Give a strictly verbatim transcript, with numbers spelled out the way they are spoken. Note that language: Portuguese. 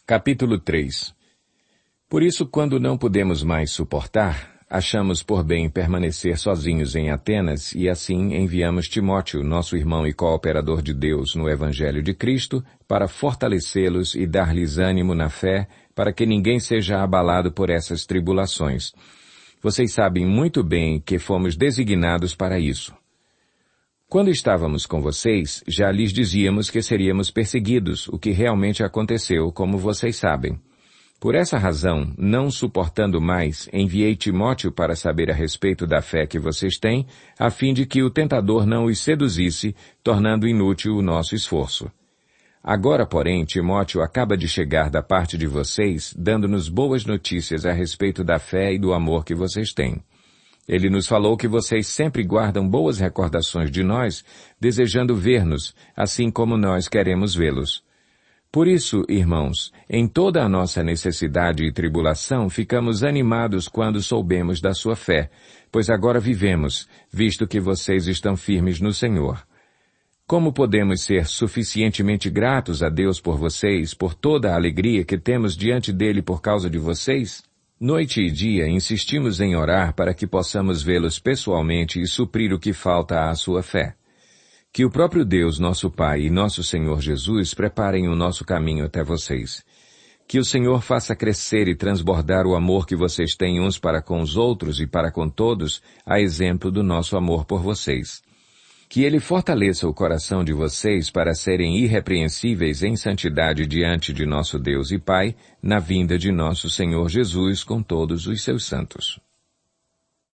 Capítulo três. Por isso, quando não podemos mais suportar, achamos por bem permanecer sozinhos em Atenas e assim enviamos Timóteo, nosso irmão e cooperador de Deus no Evangelho de Cristo, para fortalecê-los e dar-lhes ânimo na fé, para que ninguém seja abalado por essas tribulações. Vocês sabem muito bem que fomos designados para isso. Quando estávamos com vocês, já lhes dizíamos que seríamos perseguidos, o que realmente aconteceu, como vocês sabem. Por essa razão, não suportando mais, enviei Timóteo para saber a respeito da fé que vocês têm, a fim de que o tentador não os seduzisse, tornando inútil o nosso esforço. Agora, porém, Timóteo acaba de chegar da parte de vocês, dando-nos boas notícias a respeito da fé e do amor que vocês têm. Ele nos falou que vocês sempre guardam boas recordações de nós, desejando ver-nos, assim como nós queremos vê-los. Por isso, irmãos, em toda a nossa necessidade e tribulação, ficamos animados quando soubemos da sua fé, pois agora vivemos, visto que vocês estão firmes no Senhor. Como podemos ser suficientemente gratos a Deus por vocês, por toda a alegria que temos diante dele por causa de vocês? Noite e dia insistimos em orar para que possamos vê-los pessoalmente e suprir o que falta à sua fé. Que o próprio Deus, nosso Pai e nosso Senhor Jesus preparem o nosso caminho até vocês. Que o Senhor faça crescer e transbordar o amor que vocês têm uns para com os outros e para com todos, a exemplo do nosso amor por vocês. Que Ele fortaleça o coração de vocês para serem irrepreensíveis em santidade diante de nosso Deus e Pai, na vinda de nosso Senhor Jesus com todos os seus santos.